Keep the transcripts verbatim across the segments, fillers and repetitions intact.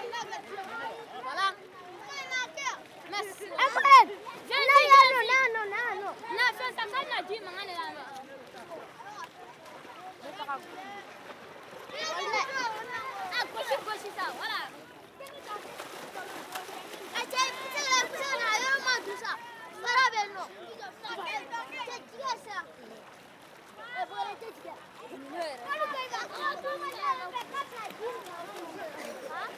Voilà. Merci. Après, non, non, non, non, non. Na fɛn san kan na di mankan de la nɔ. Ah, gosi gosi sa, voilà. Eh, cɛ, se ka se ka na yɔrɔ ma dun sa. Baara bɛ yen nɔ. Cɛ, tigɛ sa. Eh, bɔra i tɛ tigɛ. Kalo kɛ ka. Ah, ko ma da yɔrɔ bɛɛ ka bila ji ma. Ah,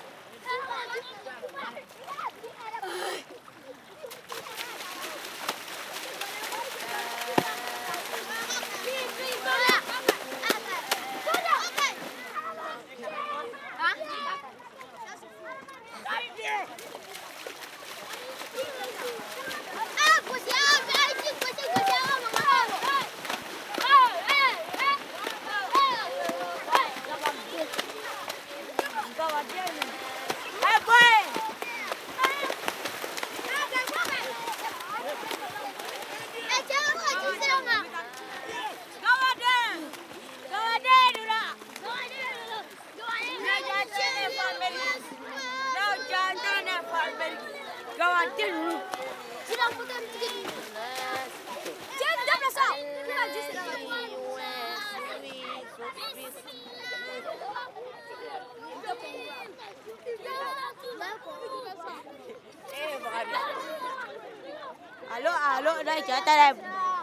Allô, allô, là, tu as ta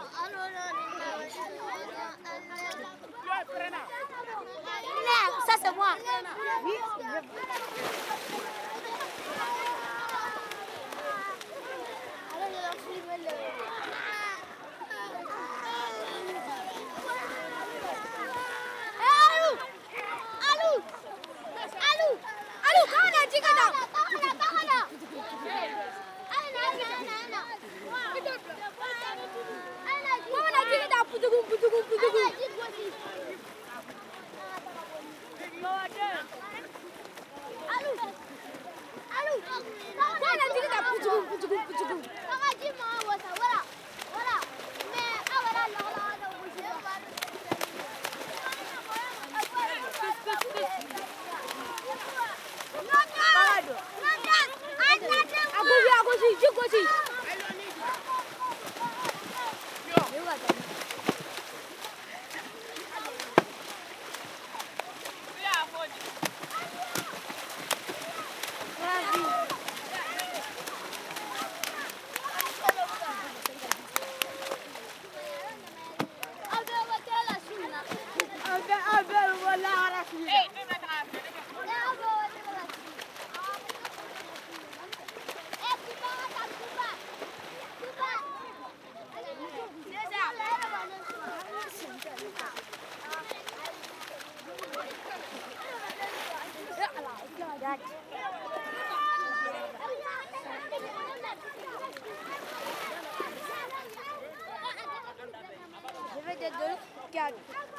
ça c'est moi. Je vais te donner quatre.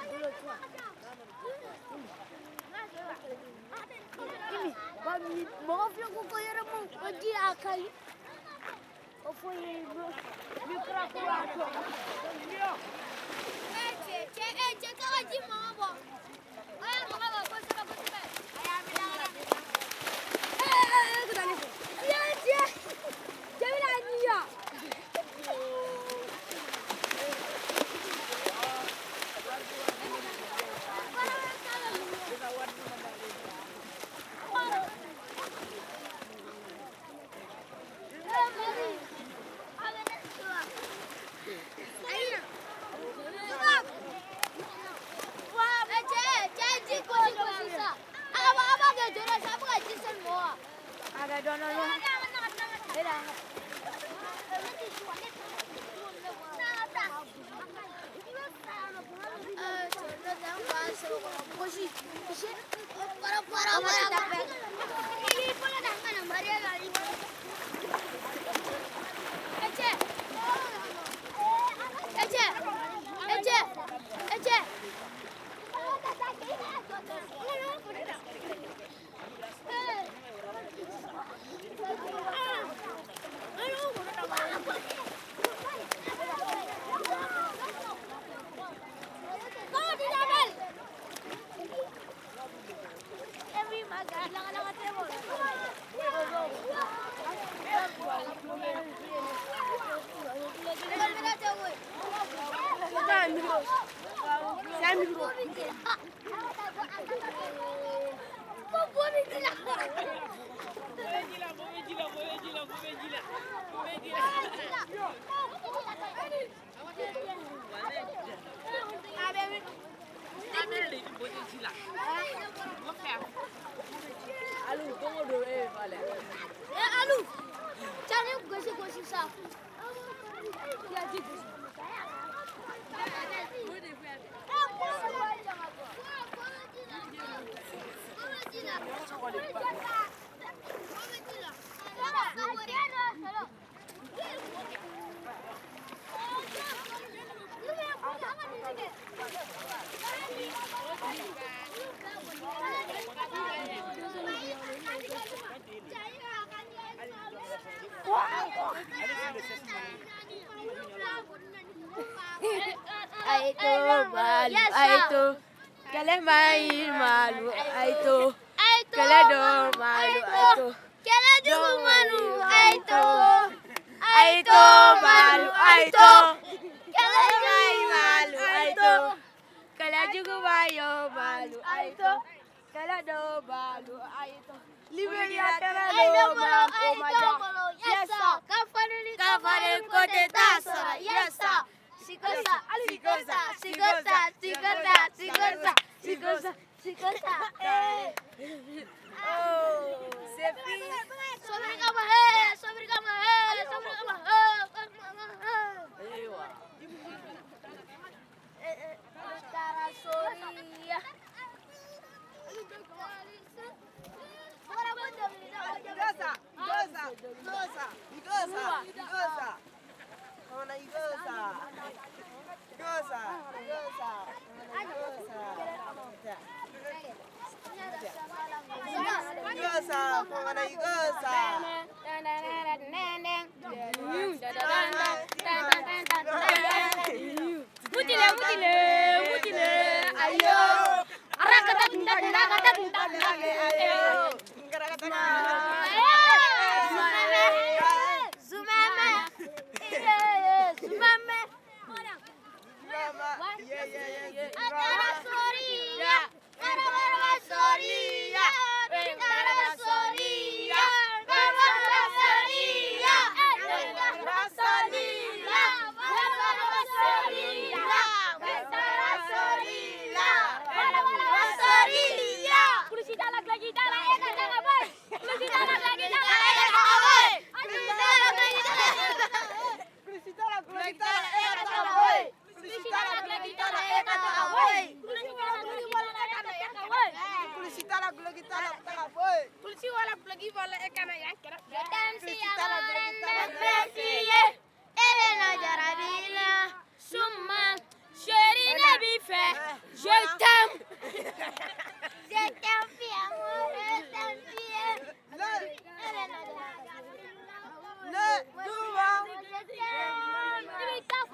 Mɔgɔ filɛ ko ko yɛrɛ mun o ji a ka ɲi o fɔ ye mi kura kura to. Ɛ cɛ cɛ ɛ cɛ k'a ka ji mankan bɔ. A y'a mankan bɔ kosɛbɛ kosɛbɛ. A y'a minɛ a la. Ɛ ɛ ɛ ka taa ne fɛ. Tiɲɛ tiɲɛ cɛ bɛna a ɲi yan. Ada dona lu. Beda. Para para para. Ini pula dah mana Maria lagi. Ece. Ece. Ece. Ece. Every maga lang lang at Alu, tunggu dulu eh, vale. Eh, Alu. Jangan gosip-gosip sah. Ya, gitu. Aito malu, aito. Kalian main malu, aito. Kalian dong malu, aito. Kalian juga malu, aito. Aito malu, aito. Kalian main malu, aito. Kalian juga mayo malu, aito. Kalian dong malu, aito. Liberia kalian dong malu, aito. Yes sir. Kafare kote tasara, yes sir. Sikosa, sikosa, sikosa, sikosa, sikosa, sikosa, sikosa. Eh. Oh, Sepi. Sobri kama he, sobri kama he, sobri kama he. Ewa. Cara sorry ya. Igosa, igosa, igosa, igosa, igosa. Ona igosa. Igosa, igosa, igosa. Igosa, ona igosa. Mutile, mutile, mutile. Ayo. Arakata tinta tinta kata tinta tinta. Ayo. Zumame. Iya, zumame. Yeah, yeah, yeah. Cara sorry ya. Cara sorry ya. Cara sorry ya. Cara sorry ya. Cara sorry ya. Cara sorry ya. Cara sorry ya. Cara sorry ya. Polisi dalak lagi dalak ya kan jangan boy. Polisi dalak lagi dalak ya kan Boy. boy. Polisi talak lagi talak eh kata boy. Polisi talak lagi talak eh kata boy. Polisi dalak lagi dalak ya kan boy. Polisi talak lagi talak kata boy. Polisi wala lagi wala ya kan ya kira. Polisi talak lagi talak. Messiye. Elena Jarabila. Summa chérie ne bi fait. Je t'aime. Je t'aime bien, amour, je t'aime bien. Le, Elena Jarabila. le, dua. Ni tafo.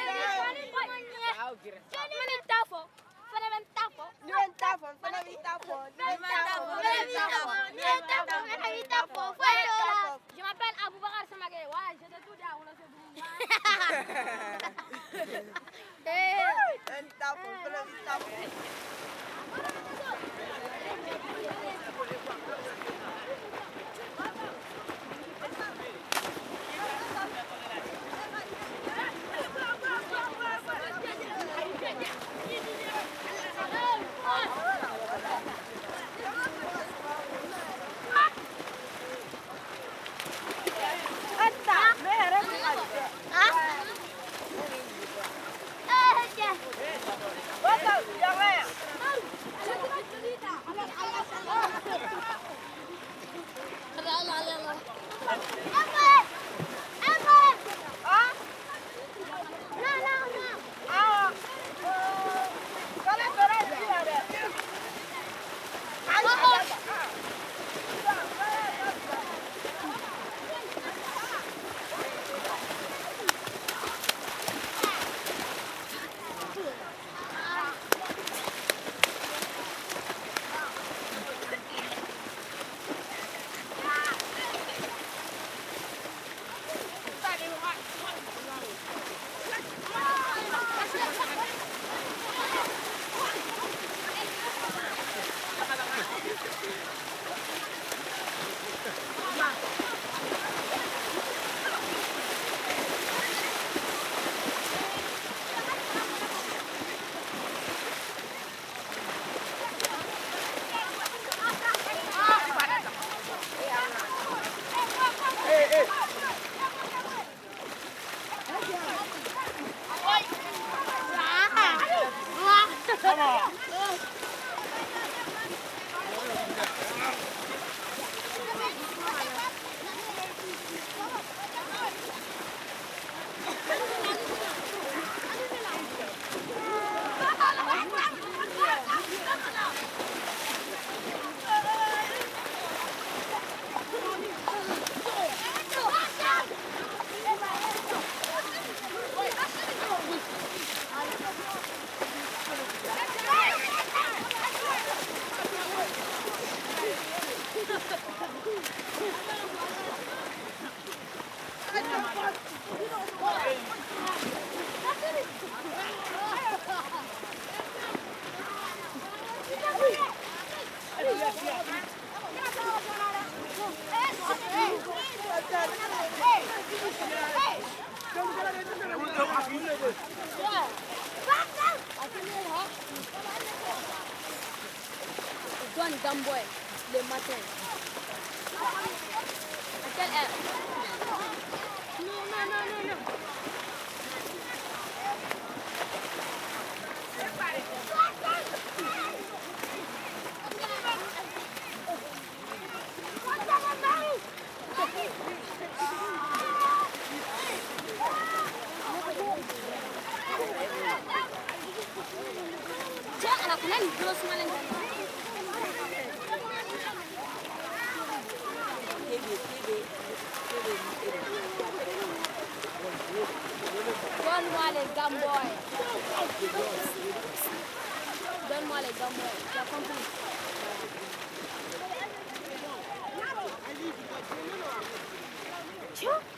Ni tafo. Fana ben tafo. Ni un tapo, fana mi tapo. Ni un tapo, Ni un tapo, ni un tapo, ni un tapo. Fuera. Je m'appelle Aboubakar Samake. Ouais, je te tout dire on le fait boum. Un tapo, fana mi tapo. Ah. Eh, ya. Bota, jangan. gamboy le matin. À quelle heure? Non, non, non, non, non. Tiens, à la fin, il grosse malin. Donne-moi les gamboys. Donne-moi les gamboys. Tu as compris? Tiens.